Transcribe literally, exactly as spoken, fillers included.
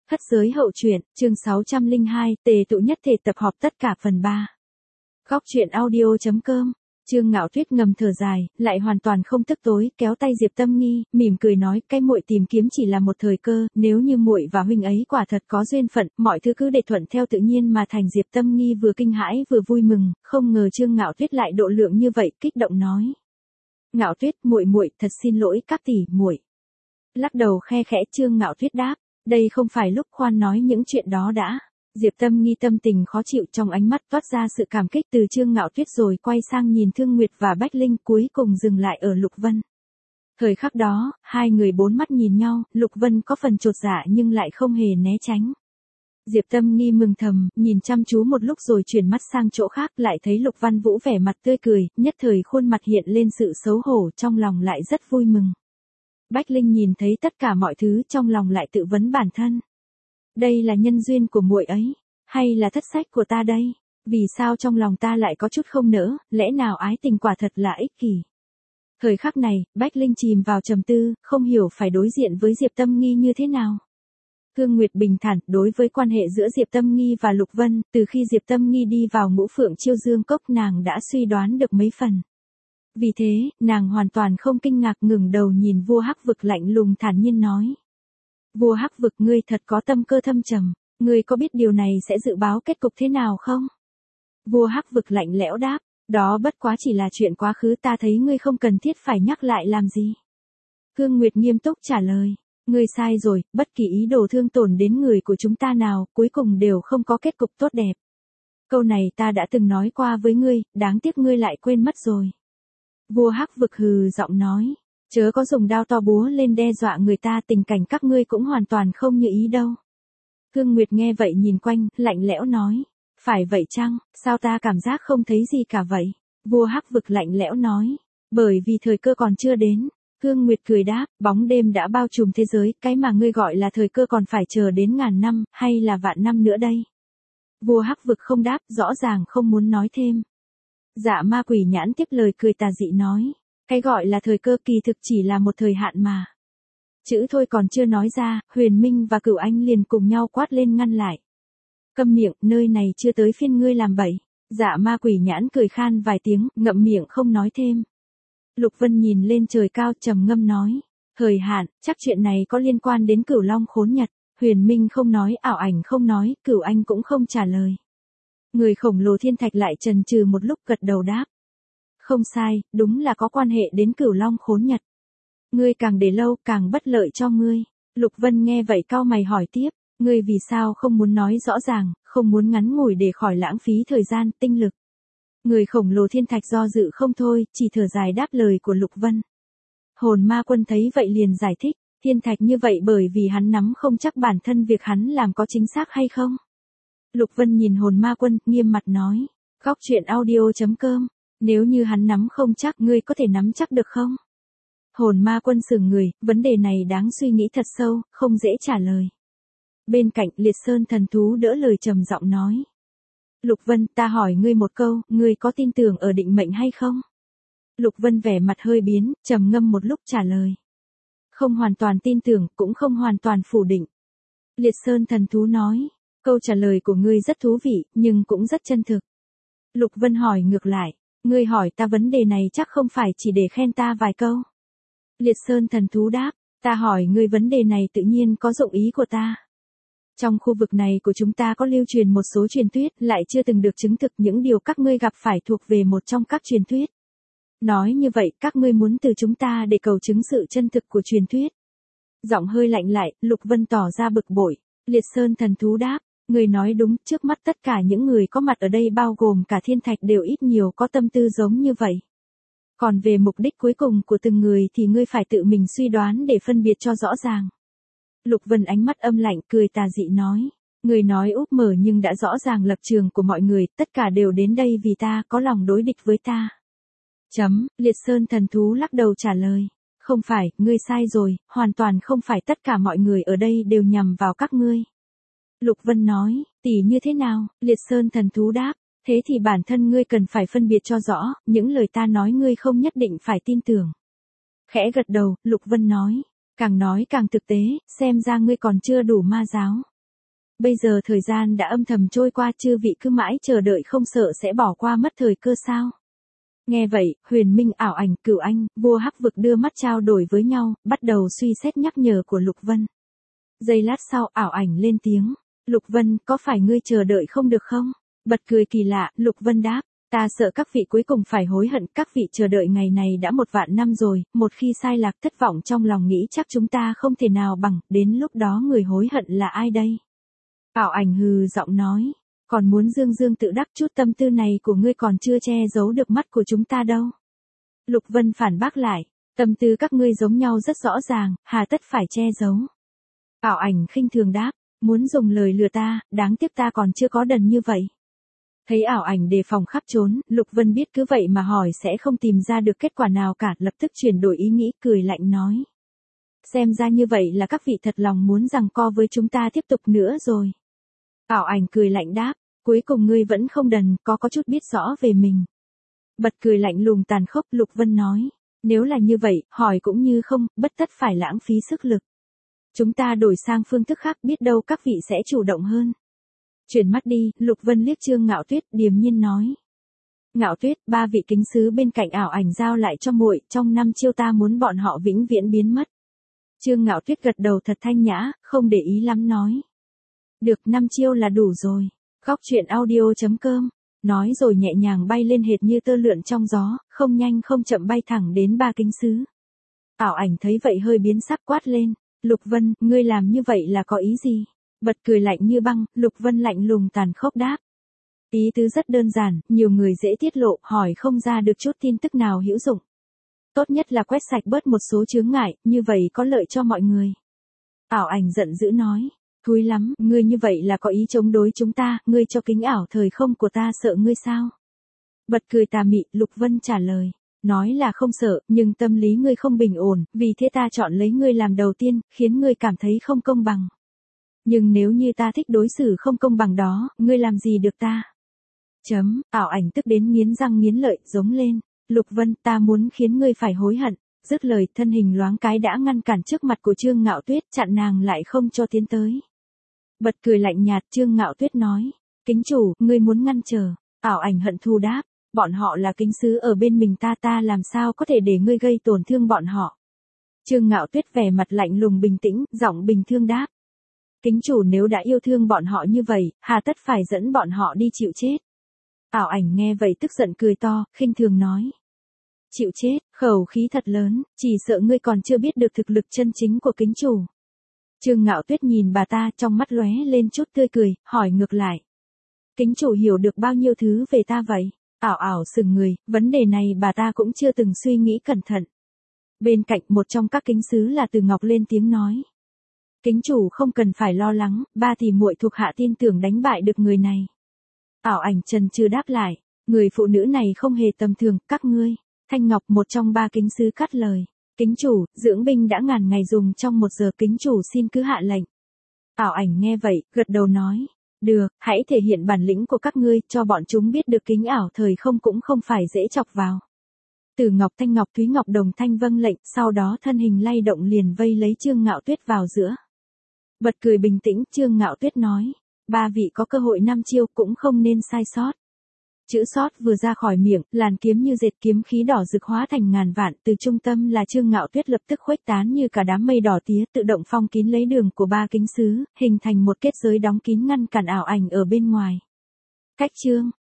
Thất giới hậu truyện, chương sáu trăm lẻ hai, tề tụ nhất thể tập họp tất cả phần ba. Góc truyện audio chấm com. Trương Ngạo Tuyết ngầm thở dài, lại hoàn toàn không tức tối, kéo tay Diệp Tâm Nghi, mỉm cười nói, cái muội tìm kiếm chỉ là một thời cơ, nếu như muội và huynh ấy quả thật có duyên phận, mọi thứ cứ để thuận theo tự nhiên mà thành. Diệp Tâm Nghi vừa kinh hãi vừa vui mừng, không ngờ Trương Ngạo Tuyết lại độ lượng như vậy, kích động nói: "Ngạo Tuyết, muội muội thật xin lỗi các tỷ, muội." Lắc đầu khe khẽ, Trương Ngạo Tuyết đáp: "Đây không phải lúc khoan nói những chuyện đó đã." Diệp Tâm Nghi tâm tình khó chịu, trong ánh mắt toát ra sự cảm kích từ Trương Ngạo Tuyết, rồi quay sang nhìn Thương Nguyệt và Bách Linh, cuối cùng dừng lại ở Lục Vân. Thời khắc đó, hai người bốn mắt nhìn nhau, Lục Vân có phần chột dạ nhưng lại không hề né tránh. Diệp Tâm Nghi mừng thầm, nhìn chăm chú một lúc rồi chuyển mắt sang chỗ khác, lại thấy Lục Văn Vũ vẻ mặt tươi cười, nhất thời khuôn mặt hiện lên sự xấu hổ, trong lòng lại rất vui mừng. Bách Linh nhìn thấy tất cả mọi thứ, trong lòng lại tự vấn bản thân: đây là nhân duyên của muội ấy, hay là thất sách của ta đây? Vì sao trong lòng ta lại có chút không nỡ, lẽ nào ái tình quả thật là ích kỷ? Thời khắc này, Bách Linh chìm vào trầm tư, không hiểu phải đối diện với Diệp Tâm Nghi như thế nào. Thương Nguyệt bình thản, đối với quan hệ giữa Diệp Tâm Nghi và Lục Vân, từ khi Diệp Tâm Nghi đi vào Ngũ Phượng Chiêu Dương Cốc nàng đã suy đoán được mấy phần. Vì thế, nàng hoàn toàn không kinh ngạc, ngừng đầu nhìn vua Hắc Vực lạnh lùng thản nhiên nói: "Vua Hắc Vực, ngươi thật có tâm cơ thâm trầm, ngươi có biết điều này sẽ dự báo kết cục thế nào không?" Vua Hắc Vực lạnh lẽo đáp: "Đó bất quá chỉ là chuyện quá khứ, ta thấy ngươi không cần thiết phải nhắc lại làm gì." Thương Nguyệt nghiêm túc trả lời: "Ngươi sai rồi, bất kỳ ý đồ thương tổn đến người của chúng ta nào, cuối cùng đều không có kết cục tốt đẹp. Câu này ta đã từng nói qua với ngươi, đáng tiếc ngươi lại quên mất rồi." Vua Hắc Vực hừ giọng nói: "Chớ có dùng đao to búa lên đe dọa người ta, tình cảnh các ngươi cũng hoàn toàn không như ý đâu." Thương Nguyệt nghe vậy nhìn quanh, lạnh lẽo nói: "Phải vậy chăng, sao ta cảm giác không thấy gì cả vậy?" Vua Hắc Vực lạnh lẽo nói: "Bởi vì thời cơ còn chưa đến." Thương Nguyệt cười đáp: "Bóng đêm đã bao trùm thế giới, cái mà ngươi gọi là thời cơ còn phải chờ đến ngàn năm, hay là vạn năm nữa đây?" Vua Hắc Vực không đáp, rõ ràng không muốn nói thêm. Dạ Ma Quỷ Nhãn tiếp lời cười tà dị nói: "Cái gọi là thời cơ kỳ thực chỉ là một thời hạn mà." Chữ thôi còn chưa nói ra, Huyền Minh và Cửu Anh liền cùng nhau quát lên ngăn lại: "Câm miệng, nơi này chưa tới phiên ngươi làm bậy." Dạ Ma Quỷ Nhãn cười khan vài tiếng, ngậm miệng không nói thêm. Lục Vân nhìn lên trời cao, trầm ngâm nói: "Thời hạn, chắc chuyện này có liên quan đến Cửu Long Khốn Nhật." Huyền Minh không nói, Ảo Ảnh không nói, Cửu Anh cũng không trả lời. Người khổng lồ thiên thạch lại chần chừ một lúc, gật đầu đáp: "Không sai, đúng là có quan hệ đến Cửu Long Khốn Nhật. Ngươi càng để lâu, càng bất lợi cho ngươi." Lục Vân nghe vậy cau mày hỏi tiếp: "Ngươi vì sao không muốn nói rõ ràng, không muốn ngắn ngủi để khỏi lãng phí thời gian, tinh lực?" Người khổng lồ thiên thạch do dự không thôi, chỉ thở dài đáp lời của Lục Vân. Hồn Ma Quân thấy vậy liền giải thích: "Thiên thạch như vậy bởi vì hắn nắm không chắc bản thân việc hắn làm có chính xác hay không." Lục Vân nhìn Hồn Ma Quân, nghiêm mặt nói: "Góc truyện audio chấm com, nếu như hắn nắm không chắc, ngươi có thể nắm chắc được không?" Hồn Ma Quân sững người, vấn đề này đáng suy nghĩ thật sâu, không dễ trả lời. Bên cạnh, Liệt Sơn thần thú đỡ lời trầm giọng nói: "Lục Vân, ta hỏi ngươi một câu, ngươi có tin tưởng ở định mệnh hay không?" Lục Vân vẻ mặt hơi biến, trầm ngâm một lúc trả lời: "Không hoàn toàn tin tưởng, cũng không hoàn toàn phủ định." Liệt Sơn thần thú nói: "Câu trả lời của ngươi rất thú vị, nhưng cũng rất chân thực." Lục Vân hỏi ngược lại: "Ngươi hỏi ta vấn đề này chắc không phải chỉ để khen ta vài câu?" Liệt Sơn thần thú đáp: "Ta hỏi ngươi vấn đề này tự nhiên có dụng ý của ta. Trong khu vực này của chúng ta có lưu truyền một số truyền thuyết, lại chưa từng được chứng thực, những điều các ngươi gặp phải thuộc về một trong các truyền thuyết. Nói như vậy, các ngươi muốn từ chúng ta để cầu chứng sự chân thực của truyền thuyết." Giọng hơi lạnh lại, Lục Vân tỏ ra bực bội. Liệt Sơn thần thú đáp: "Ngươi nói đúng, trước mắt tất cả những người có mặt ở đây bao gồm cả thiên thạch đều ít nhiều có tâm tư giống như vậy. Còn về mục đích cuối cùng của từng người thì ngươi phải tự mình suy đoán để phân biệt cho rõ ràng." Lục Vân ánh mắt âm lạnh, cười tà dị nói: "Ngươi nói úp mở nhưng đã rõ ràng lập trường của mọi người, tất cả đều đến đây vì ta, có lòng đối địch với ta." Chấm, Liệt Sơn thần thú lắc đầu trả lời: "Không phải, ngươi sai rồi, hoàn toàn không phải tất cả mọi người ở đây đều nhằm vào các ngươi." Lục Vân nói: "Tỉ như thế nào?" Liệt Sơn thần thú đáp: "Thế thì bản thân ngươi cần phải phân biệt cho rõ, những lời ta nói ngươi không nhất định phải tin tưởng." Khẽ gật đầu, Lục Vân nói: "Càng nói càng thực tế, xem ra ngươi còn chưa đủ ma giáo." Bây giờ thời gian đã âm thầm trôi qua, chư vị cứ mãi chờ đợi không sợ sẽ bỏ qua mất thời cơ sao? Nghe vậy, Huyền Minh, Ảo Ảnh, Cửu Anh, vua Hắc Vực đưa mắt trao đổi với nhau, bắt đầu suy xét nhắc nhở của Lục Vân. Giây lát sau, Ảo Ảnh lên tiếng. Lục Vân, có phải ngươi chờ đợi không được không? Bật cười kỳ lạ, Lục Vân đáp. Ta sợ các vị cuối cùng phải hối hận, các vị chờ đợi ngày này đã một vạn năm rồi, một khi sai lạc thất vọng trong lòng nghĩ chắc chúng ta không thể nào bằng, đến lúc đó người hối hận là ai đây? Ảo Ảnh hừ giọng nói, còn muốn dương dương tự đắc, chút tâm tư này của ngươi còn chưa che giấu được mắt của chúng ta đâu. Lục Vân phản bác lại, tâm tư các ngươi giống nhau rất rõ ràng, hà tất phải che giấu. Ảo Ảnh khinh thường đáp, muốn dùng lời lừa ta, đáng tiếc ta còn chưa có đần như vậy. Thấy Ảo Ảnh đề phòng khắp trốn, Lục Vân biết cứ vậy mà hỏi sẽ không tìm ra được kết quả nào cả, lập tức chuyển đổi ý nghĩ, cười lạnh nói. Xem ra như vậy là các vị thật lòng muốn giằng co với chúng ta tiếp tục nữa rồi. Ảo Ảnh cười lạnh đáp, cuối cùng ngươi vẫn không đần, có có chút biết rõ về mình. Bật cười lạnh lùng tàn khốc, Lục Vân nói, nếu là như vậy, hỏi cũng như không, bất tất phải lãng phí sức lực. Chúng ta đổi sang phương thức khác, biết đâu các vị sẽ chủ động hơn. Chuyển mắt đi, Lục Vân liếc Trương Ngạo Tuyết, điềm nhiên nói. Ngạo Tuyết, ba vị kính sứ bên cạnh Ảo Ảnh giao lại cho muội, trong năm chiêu ta muốn bọn họ vĩnh viễn biến mất. Trương Ngạo Tuyết gật đầu thật thanh nhã, không để ý lắm nói. Được, năm chiêu là đủ rồi. Góc truyện audio chấm com. Nói rồi nhẹ nhàng bay lên hệt như tơ lượn trong gió, không nhanh không chậm bay thẳng đến ba kính sứ. Ảo Ảnh thấy vậy hơi biến sắc, quát lên. Lục Vân, ngươi làm như vậy là có ý gì? Bật cười lạnh như băng, Lục Vân lạnh lùng tàn khốc đáp. Ý tứ rất đơn giản, nhiều người dễ tiết lộ, hỏi không ra được chút tin tức nào hữu dụng. Tốt nhất là quét sạch bớt một số chướng ngại, như vậy có lợi cho mọi người. Ảo Ảnh giận dữ nói. Thúi lắm, ngươi như vậy là có ý chống đối chúng ta, ngươi cho kính ảo thời không của ta sợ ngươi sao? Bật cười tà mị, Lục Vân trả lời. Nói là không sợ, nhưng tâm lý ngươi không bình ổn, vì thế ta chọn lấy ngươi làm đầu tiên, khiến ngươi cảm thấy không công bằng. Nhưng nếu như ta thích đối xử không công bằng đó, ngươi làm gì được ta? Chấm, Ảo Ảnh tức đến nghiến răng nghiến lợi, giống lên. Lục Vân, ta muốn khiến ngươi phải hối hận. Dứt lời, thân hình loáng cái đã ngăn cản trước mặt của Trương Ngạo Tuyết, chặn nàng lại không cho tiến tới. Bật cười lạnh nhạt, Trương Ngạo Tuyết nói. Kính chủ, ngươi muốn ngăn trở. Ảo Ảnh hận thù đáp. Bọn họ là kính sứ ở bên mình ta, ta làm sao có thể để ngươi gây tổn thương bọn họ. Trương Ngạo Tuyết vẻ mặt lạnh lùng bình tĩnh, giọng bình thường đáp. Kính chủ nếu đã yêu thương bọn họ như vậy, hà tất phải dẫn bọn họ đi chịu chết. Ảo Ảnh nghe vậy tức giận cười to, khinh thường nói. Chịu chết, khẩu khí thật lớn, chỉ sợ ngươi còn chưa biết được thực lực chân chính của kính chủ. Trương Ngạo Tuyết nhìn bà ta, trong mắt lóe lên chút tươi cười, hỏi ngược lại. Kính chủ hiểu được bao nhiêu thứ về ta vậy? Ảo Ảo sừng người, vấn đề này bà ta cũng chưa từng suy nghĩ cẩn thận. Bên cạnh một trong các kính sứ là Từ Ngọc lên tiếng nói. Kính chủ không cần phải lo lắng, ba thì muội thuộc hạ tin tưởng đánh bại được người này. Ảo Ảnh chần chừ đáp lại, người phụ nữ này không hề tầm thường, các ngươi. Thanh Ngọc một trong ba kính sứ cắt lời. Kính chủ, dưỡng binh đã ngàn ngày dùng trong một giờ, kính chủ xin cứ hạ lệnh. Ảo Ảnh nghe vậy, gật đầu nói. Được, hãy thể hiện bản lĩnh của các ngươi, cho bọn chúng biết được kính ảo thời không cũng không phải dễ chọc vào. Từ Ngọc, Thanh Ngọc, Thúy Ngọc đồng thanh vâng lệnh, sau đó thân hình lay động liền vây lấy Trương Ngạo Tuyết vào giữa. Bật cười bình tĩnh, Trương Ngạo Tuyết nói. Ba vị có cơ hội năm chiêu cũng không nên sai sót. Chữ sót vừa ra khỏi miệng, làn kiếm như dệt, kiếm khí đỏ rực hóa thành ngàn vạn, từ trung tâm là Trương Ngạo Tuyết lập tức khuếch tán như cả đám mây đỏ tía, tự động phong kín lấy đường của ba kính sứ, hình thành một kết giới đóng kín ngăn cản Ảo Ảnh ở bên ngoài. Cách chương